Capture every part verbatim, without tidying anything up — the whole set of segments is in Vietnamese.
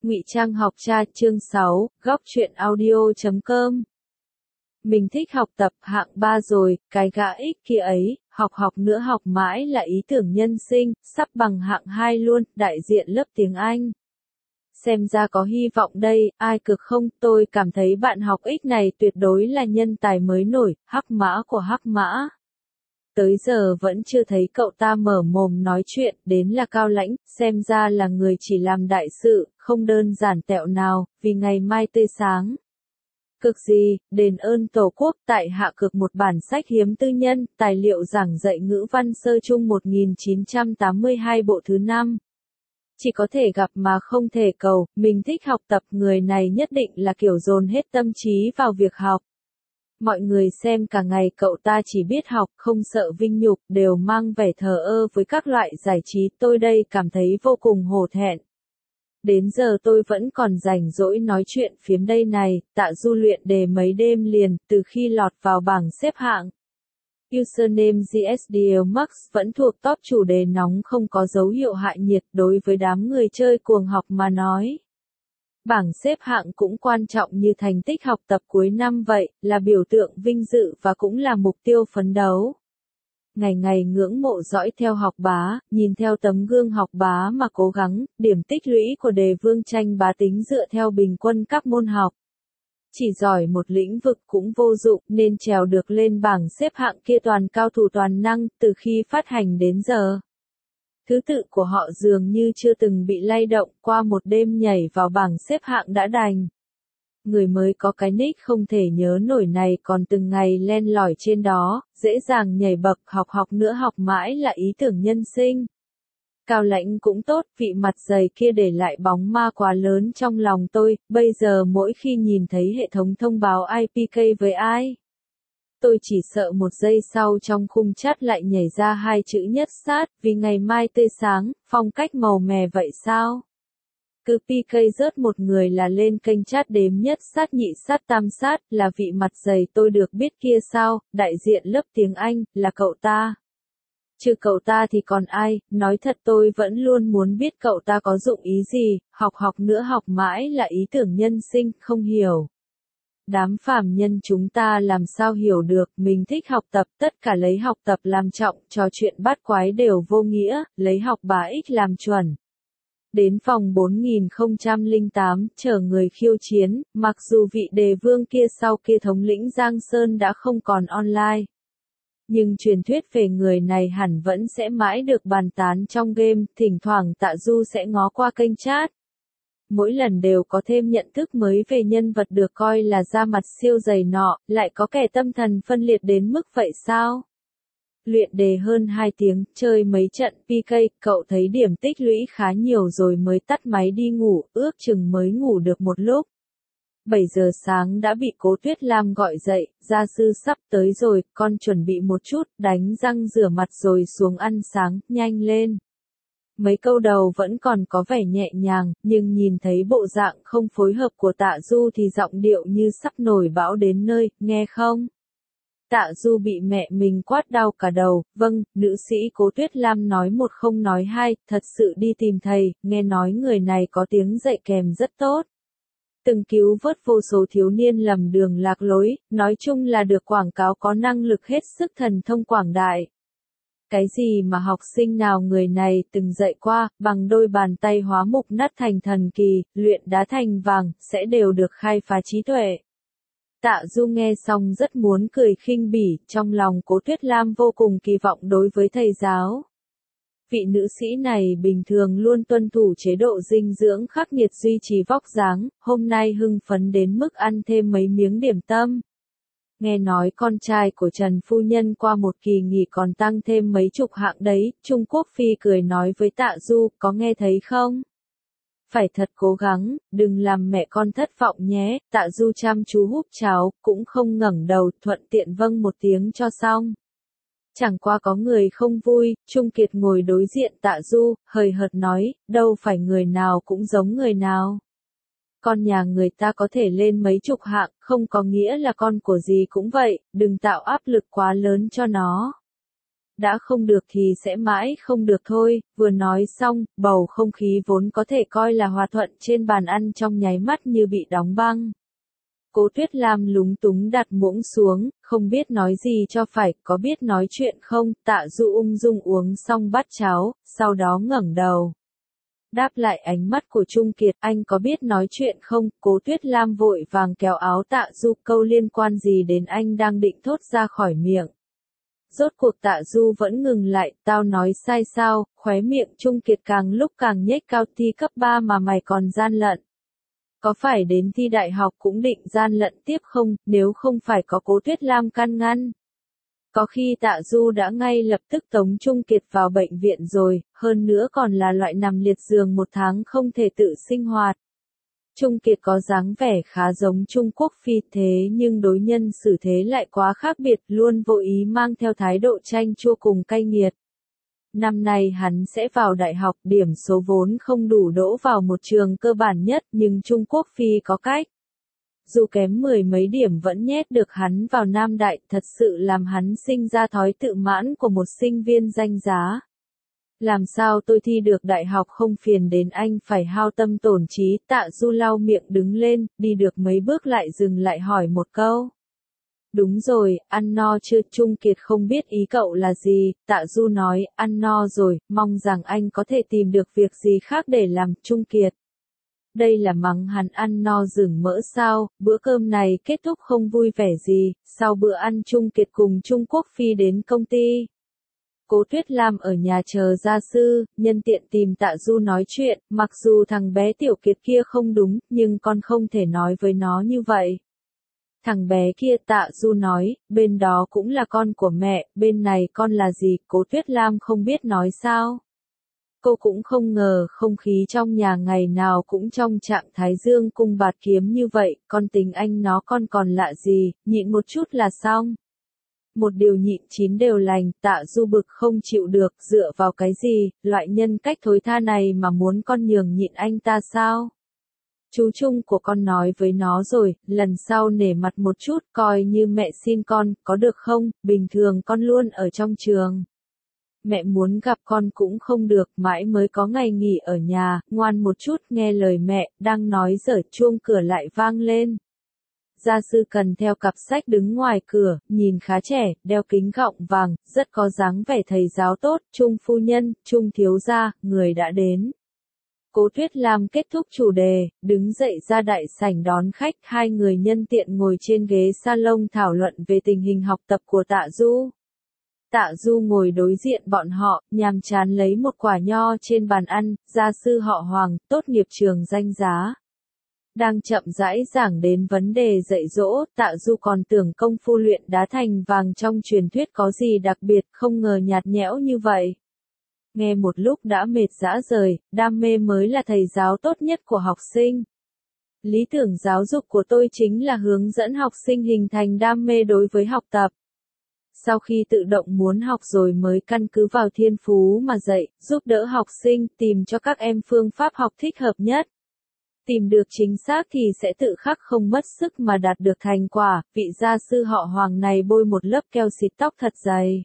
Ngụy Trang học cha chương sáu, góc truyện audio chấm com. Mình thích học tập hạng ba rồi, cái gã ích kia ấy, học học nữa học mãi là ý tưởng nhân sinh, sắp bằng hạng hai luôn, đại diện lớp tiếng Anh. Xem ra có hy vọng đây, ai cực không, tôi cảm thấy bạn học ích này tuyệt đối là nhân tài mới nổi, hắc mã của hắc mã. Tới giờ vẫn chưa thấy cậu ta mở mồm nói chuyện, đến là Cao Lãnh, xem ra là người chỉ làm đại sự, không đơn giản tẹo nào, vì ngày mai tươi sáng. Cực gì, đền ơn Tổ quốc, tại hạ cực một bản sách hiếm tư nhân, tài liệu giảng dạy ngữ văn sơ chung một nghìn chín trăm tám mươi hai bộ thứ năm. Chỉ có thể gặp mà không thể cầu, mình thích học tập, người này nhất định là kiểu dồn hết tâm trí vào việc học. Mọi người xem cả ngày cậu ta chỉ biết học, không sợ vinh nhục, đều mang vẻ thờ ơ với các loại giải trí, tôi đây cảm thấy vô cùng hổ thẹn. Đến giờ tôi vẫn còn rảnh rỗi nói chuyện phiếm đây này, Tạ Du luyện đề mấy đêm liền, từ khi lọt vào bảng xếp hạng. Username giê ét đê lờ Max vẫn thuộc top chủ đề nóng không có dấu hiệu hạ nhiệt đối với đám người chơi cuồng học mà nói. Bảng xếp hạng cũng quan trọng như thành tích học tập cuối năm vậy, là biểu tượng vinh dự và cũng là mục tiêu phấn đấu. Ngày ngày ngưỡng mộ dõi theo học bá, nhìn theo tấm gương học bá mà cố gắng, điểm tích lũy của đề vương tranh bá tính dựa theo bình quân các môn học. Chỉ giỏi một lĩnh vực cũng vô dụng nên trèo được lên bảng xếp hạng kia toàn cao thủ toàn năng từ khi phát hành đến giờ. Thứ tự của họ dường như chưa từng bị lay động, qua một đêm nhảy vào bảng xếp hạng đã đành. Người mới có cái nick không thể nhớ nổi này còn từng ngày len lỏi trên đó, dễ dàng nhảy bậc, học học nữa học mãi là ý tưởng nhân sinh. Cao Lãnh cũng tốt, vị mặt dày kia để lại bóng ma quá lớn trong lòng tôi, bây giờ mỗi khi nhìn thấy hệ thống thông báo i pê ca với ai. Tôi chỉ sợ một giây sau trong khung chat lại nhảy ra hai chữ nhất sát, vì ngày mai tươi sáng, phong cách màu mè vậy sao? Cứ pê ca rớt một người là lên kênh chat đếm nhất sát nhị sát tam sát, là vị mặt dày tôi được biết kia sao, đại diện lớp tiếng Anh, là cậu ta. Chứ cậu ta thì còn ai, nói thật tôi vẫn luôn muốn biết cậu ta có dụng ý gì, học học nữa học mãi là ý tưởng nhân sinh, không hiểu. Đám phàm nhân chúng ta làm sao hiểu được, mình thích học tập, tất cả lấy học tập làm trọng, trò chuyện bát quái đều vô nghĩa, lấy học bá ích làm chuẩn. Đến phòng bốn nghìn không trăm lẻ tám, chờ người khiêu chiến, mặc dù vị đề vương kia sau kia thống lĩnh Giang Sơn đã không còn online. Nhưng truyền thuyết về người này hẳn vẫn sẽ mãi được bàn tán trong game, thỉnh thoảng Tạ Du sẽ ngó qua kênh chat. Mỗi lần đều có thêm nhận thức mới về nhân vật được coi là da mặt siêu dày nọ, lại có kẻ tâm thần phân liệt đến mức vậy sao? Luyện đề hơn hai tiếng, chơi mấy trận pê ca, cậu thấy điểm tích lũy khá nhiều rồi mới tắt máy đi ngủ, ước chừng mới ngủ được một lúc. bảy giờ sáng đã bị Cố Tuyết Lam gọi dậy, gia sư sắp tới rồi, con chuẩn bị một chút, đánh răng rửa mặt rồi xuống ăn sáng, nhanh lên. Mấy câu đầu vẫn còn có vẻ nhẹ nhàng, nhưng nhìn thấy bộ dạng không phối hợp của Tạ Du thì giọng điệu như sắp nổi bão đến nơi, nghe không? Tạ Du bị mẹ mình quát đau cả đầu, vâng, nữ sĩ Cố Tuyết Lam nói một không nói hai, thật sự đi tìm thầy, nghe nói người này có tiếng dạy kèm rất tốt. Từng cứu vớt vô số thiếu niên lầm đường lạc lối, nói chung là được quảng cáo có năng lực hết sức thần thông quảng đại. Cái gì mà học sinh nào người này từng dạy qua, bằng đôi bàn tay hóa mục nát thành thần kỳ, luyện đá thành vàng, sẽ đều được khai phá trí tuệ. Tạ Du nghe xong rất muốn cười khinh bỉ, trong lòng Cố Tuyết Lam vô cùng kỳ vọng đối với thầy giáo. Vị nữ sĩ này bình thường luôn tuân thủ chế độ dinh dưỡng khắc nghiệt duy trì vóc dáng, hôm nay hưng phấn đến mức ăn thêm mấy miếng điểm tâm. Nghe nói con trai của Trần Phu Nhân qua một kỳ nghỉ còn tăng thêm mấy chục hạng đấy, Trung Quốc Phi cười nói với Tạ Du, có nghe thấy không? Phải thật cố gắng, đừng làm mẹ con thất vọng nhé, Tạ Du chăm chú húp cháo, cũng không ngẩng đầu, thuận tiện vâng một tiếng cho xong. Chẳng qua có người không vui, Trung Kiệt ngồi đối diện Tạ Du, hời hợt nói, đâu phải người nào cũng giống người nào. Con nhà người ta có thể lên mấy chục hạng, không có nghĩa là con của gì cũng vậy, đừng tạo áp lực quá lớn cho nó. đã không được thì sẽ mãi không được thôi, vừa nói xong, bầu không khí vốn có thể coi là hòa thuận trên bàn ăn trong nháy mắt như bị đóng băng. Cố Tuyết Lam lúng túng đặt muỗng xuống, không biết nói gì cho phải, có biết nói chuyện không, Tạ Du ung dung uống xong bát cháo, sau đó ngẩng đầu. Đáp lại ánh mắt của Trung Kiệt, anh có biết nói chuyện không, Cố Tuyết Lam vội vàng kéo áo Tạ Du, câu liên quan gì đến anh đang định thốt ra khỏi miệng. Rốt cuộc Tạ Du vẫn ngừng lại, tao nói sai sao, khóe miệng Trung Kiệt càng lúc càng nhếch cao, thi cấp ba mà mày còn gian lận. Có phải đến thi đại học cũng định gian lận tiếp không, nếu không phải có Cố Tuyết Lam can ngăn? Có khi Tạ Du đã ngay lập tức tống Trung Kiệt vào bệnh viện rồi, hơn nữa còn là loại nằm liệt giường một tháng không thể tự sinh hoạt. Trung Kiệt có dáng vẻ khá giống Trung Quốc Phi thế nhưng đối nhân xử thế lại quá khác biệt, luôn vô ý mang theo thái độ chanh chua cùng cay nghiệt. Năm nay hắn sẽ vào đại học, điểm số vốn không đủ đỗ vào một trường cơ bản nhất, nhưng Trung Quốc Phi có cách. Dù kém mười mấy điểm vẫn nhét được hắn vào Nam Đại, thật sự làm hắn sinh ra thói tự mãn của một sinh viên danh giá. Làm sao tôi thi được đại học không phiền đến anh phải hao tâm tổn trí, Tạ Du lau miệng đứng lên, đi được mấy bước lại dừng lại hỏi một câu. Đúng rồi, ăn no chưa? Trung Kiệt không biết ý cậu là gì, Tạ Du nói, ăn no rồi, mong rằng anh có thể tìm được việc gì khác để làm, Trung Kiệt. Đây là mắng hắn ăn no rừng mỡ sao, bữa cơm này kết thúc không vui vẻ gì, sau bữa ăn Trung Kiệt cùng Trung Quốc Phi đến công ty. Cố Tuyết Lam ở nhà chờ gia sư, nhân tiện tìm Tạ Du nói chuyện, mặc dù thằng bé Tiểu Kiệt kia không đúng, nhưng con không thể nói với nó như vậy. Thằng bé kia, Tạ Du nói, bên đó cũng là con của mẹ, bên này con là gì, Cố Tuyết Lam không biết nói sao. Cô cũng không ngờ không khí trong nhà ngày nào cũng trong trạng thái dương cung bạt kiếm như vậy, con tình anh nó con còn lạ gì, nhịn một chút là xong. Một điều nhịn chín đều lành, Tạ Du bực không chịu được, dựa vào cái gì, loại nhân cách thối tha này mà muốn con nhường nhịn anh ta sao? Chú Trung của con nói với nó rồi, lần sau nể mặt một chút, coi như mẹ xin con, có được không, bình thường con luôn ở trong trường. Mẹ muốn gặp con cũng không được, mãi mới có ngày nghỉ ở nhà, ngoan một chút, nghe lời mẹ, đang nói dở chuông cửa lại vang lên. Gia sư Cần theo cặp sách đứng ngoài cửa, nhìn khá trẻ, đeo kính gọng vàng, rất có dáng vẻ thầy giáo tốt, Trung phu nhân, Trung thiếu gia, người đã đến. Cố Tuyết Lam kết thúc chủ đề, đứng dậy ra đại sảnh đón khách, hai người nhân tiện ngồi trên ghế salon thảo luận về tình hình học tập của Tạ Du. Tạ Du ngồi đối diện bọn họ, nhàm chán lấy một quả nho trên bàn ăn, gia sư họ Hoàng, tốt nghiệp trường danh giá. Đang chậm rãi giảng đến vấn đề dạy dỗ, Tạ Du còn tưởng công phu luyện đá thành vàng trong truyền thuyết có gì đặc biệt, không ngờ nhạt nhẽo như vậy. Nghe một lúc đã mệt rã rời, đam mê mới là thầy giáo tốt nhất của học sinh. Lý tưởng giáo dục của tôi chính là hướng dẫn học sinh hình thành đam mê đối với học tập. Sau khi tự động muốn học rồi mới căn cứ vào thiên phú mà dạy, giúp đỡ học sinh tìm cho các em phương pháp học thích hợp nhất. Tìm được chính xác thì sẽ tự khắc không mất sức mà đạt được thành quả, vị gia sư họ Hoàng này bôi một lớp keo xịt tóc thật dày.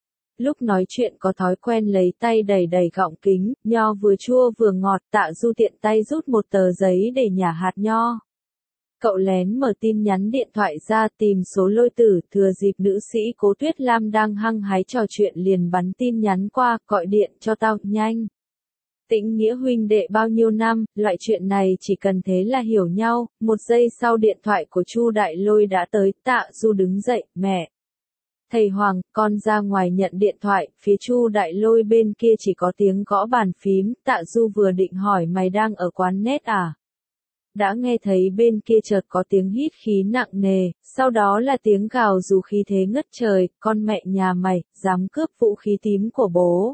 Lúc nói chuyện có thói quen lấy tay đẩy đẩy gọng kính, nho vừa chua vừa ngọt, Tạ Du tiện tay rút một tờ giấy để nhả hạt nho. Cậu lén mở tin nhắn điện thoại ra tìm số Lôi Tử, thừa dịp nữ sĩ Cố Tuyết Lam đang hăng hái trò chuyện liền bắn tin nhắn qua, gọi điện cho tao, nhanh. Tĩnh nghĩa huynh đệ bao nhiêu năm, loại chuyện này chỉ cần thế là hiểu nhau, một giây sau điện thoại của Chu Đại Lôi đã tới, Tạ Du đứng dậy, mẹ. Thầy Hoàng, con ra ngoài nhận điện thoại, phía Chu Đại Lôi bên kia chỉ có tiếng gõ bàn phím, Tạ Du vừa định hỏi mày đang ở quán net à? Đã nghe thấy bên kia chợt có tiếng hít khí nặng nề, sau đó là tiếng gào rú khí thế ngất trời, con mẹ nhà mày, dám cướp vũ khí tím của bố.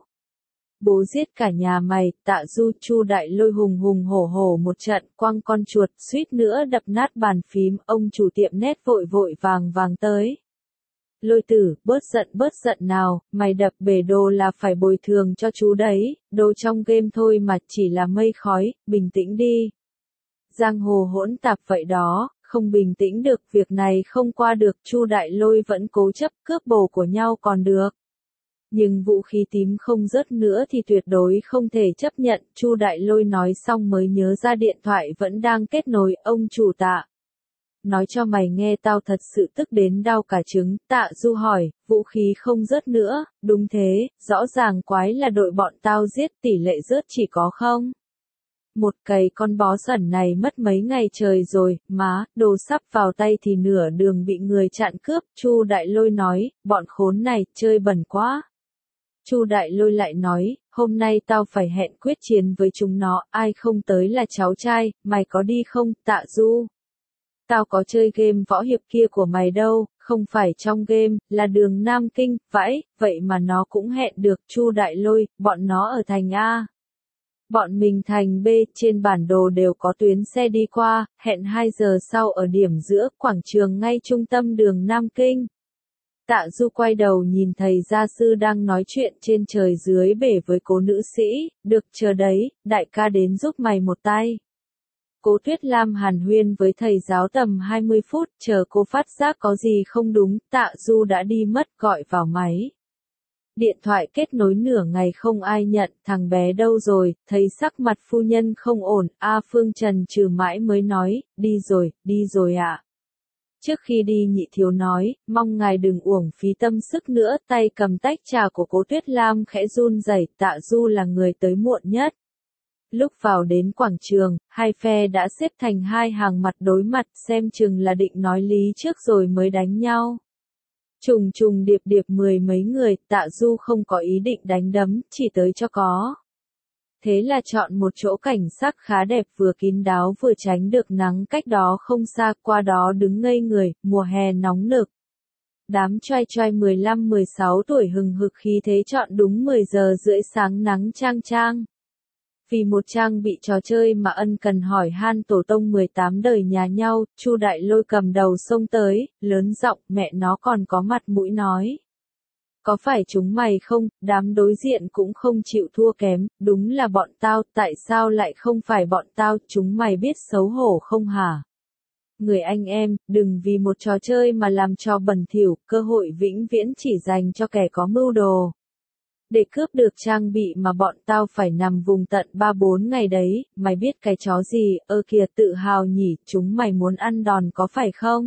Bố giết cả nhà mày, Tạ Du. Chu Đại Lôi hùng hùng hổ hổ một trận, quăng con chuột, suýt nữa đập nát bàn phím, ông chủ tiệm net vội vội vàng vàng tới. Lôi Tử, bớt giận bớt giận nào, mày đập bể đồ là phải bồi thường cho chú đấy, đồ trong game thôi mà chỉ là mây khói, bình tĩnh đi. Giang hồ hỗn tạp vậy đó, không bình tĩnh được, việc này không qua được, Chu Đại Lôi vẫn cố chấp, cướp bồ của nhau còn được. Nhưng vũ khí tím không rớt nữa thì tuyệt đối không thể chấp nhận, Chu Đại Lôi nói xong mới nhớ ra điện thoại vẫn đang kết nối, ông chủ Tạ. Nói cho mày nghe tao thật sự tức đến đau cả trứng, Tạ Du hỏi, vũ khí không rớt nữa, đúng thế, rõ ràng quái là đội bọn tao giết tỷ lệ rớt chỉ có không. Một cày con bó sẩn này mất mấy ngày trời rồi, má, đồ sắp vào tay thì nửa đường bị người chặn cướp, Chu Đại Lôi nói, bọn khốn này, chơi bẩn quá. Chu Đại Lôi lại nói, hôm nay tao phải hẹn quyết chiến với chúng nó, ai không tới là cháu trai, mày có đi không, Tạ Du? Tao có chơi game võ hiệp kia của mày đâu, không phải trong game, là đường Nam Kinh, vãi, vậy mà nó cũng hẹn được, Chu Đại Lôi, bọn nó ở thành A. Bọn mình thành B, trên bản đồ đều có tuyến xe đi qua, hẹn hai giờ sau ở điểm giữa, quảng trường ngay trung tâm đường Nam Kinh. Tạ Du quay đầu nhìn thầy gia sư đang nói chuyện trên trời dưới bể với cố nữ sĩ, được chờ đấy, đại ca đến giúp mày một tay. Cố Tuyết Lam hàn huyên với thầy giáo tầm hai mươi phút, chờ cô phát giác có gì không đúng, Tạ Du đã đi mất, gọi vào máy. Điện thoại kết nối nửa ngày không ai nhận, thằng bé đâu rồi, thấy sắc mặt phu nhân không ổn, A Phương Trần trừ mãi mới nói, đi rồi, đi rồi ạ. À. Trước khi đi Nhị Thiếu nói, mong ngài đừng uổng phí tâm sức nữa, tay cầm tách trà của Cố Tuyết Lam khẽ run rẩy, Tạ Du là người tới muộn nhất. Lúc vào đến quảng trường, hai phe đã xếp thành hai hàng mặt đối mặt, xem chừng là định nói lý trước rồi mới đánh nhau. Trùng trùng điệp điệp mười mấy người, Tạ Du không có ý định đánh đấm, chỉ tới cho có. Thế là chọn một chỗ cảnh sắc khá đẹp vừa kín đáo vừa tránh được nắng cách đó không xa, qua đó đứng ngây người, mùa hè nóng nực. Đám trai trai mười lăm mười sáu tuổi hừng hực khí thế chọn đúng mười giờ rưỡi sáng nắng chang chang. Vì một trang bị trò chơi mà ân cần hỏi han tổ tông mười tám đời nhà nhau, Chu Đại Lôi cầm đầu xông tới, lớn giọng, mẹ nó còn có mặt mũi nói. Có phải chúng mày không, đám đối diện cũng không chịu thua kém, đúng là bọn tao, tại sao lại không phải bọn tao, chúng mày biết xấu hổ không hả? Người anh em, đừng vì một trò chơi mà làm cho bẩn thỉu, cơ hội vĩnh viễn chỉ dành cho kẻ có mưu đồ. Để cướp được trang bị mà bọn tao phải nằm vùng tận ba bốn ngày đấy, mày biết cái chó gì, ơ kìa tự hào nhỉ, chúng mày muốn ăn đòn có phải không?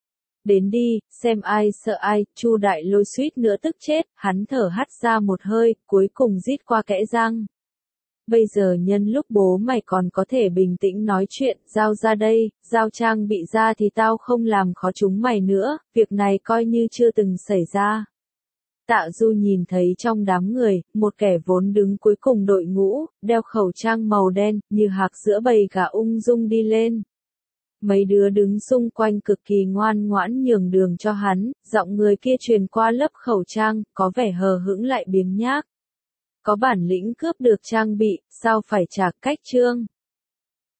Đến đi, xem ai sợ ai, Chu Đại Lôi suýt nữa tức chết, hắn thở hắt ra một hơi, cuối cùng rít qua kẽ răng. Bây giờ nhân lúc bố mày còn có thể bình tĩnh nói chuyện, giao ra đây, giao trang bị ra thì tao không làm khó chúng mày nữa, việc này coi như chưa từng xảy ra. Tạ Du nhìn thấy trong đám người, một kẻ vốn đứng cuối cùng đội ngũ, đeo khẩu trang màu đen, như hạc giữa bầy gà ung dung đi lên. Mấy đứa đứng xung quanh cực kỳ ngoan ngoãn nhường đường cho hắn, giọng người kia truyền qua lớp khẩu trang, có vẻ hờ hững lại biếng nhác. Có bản lĩnh cướp được trang bị, sao phải trả cách trương?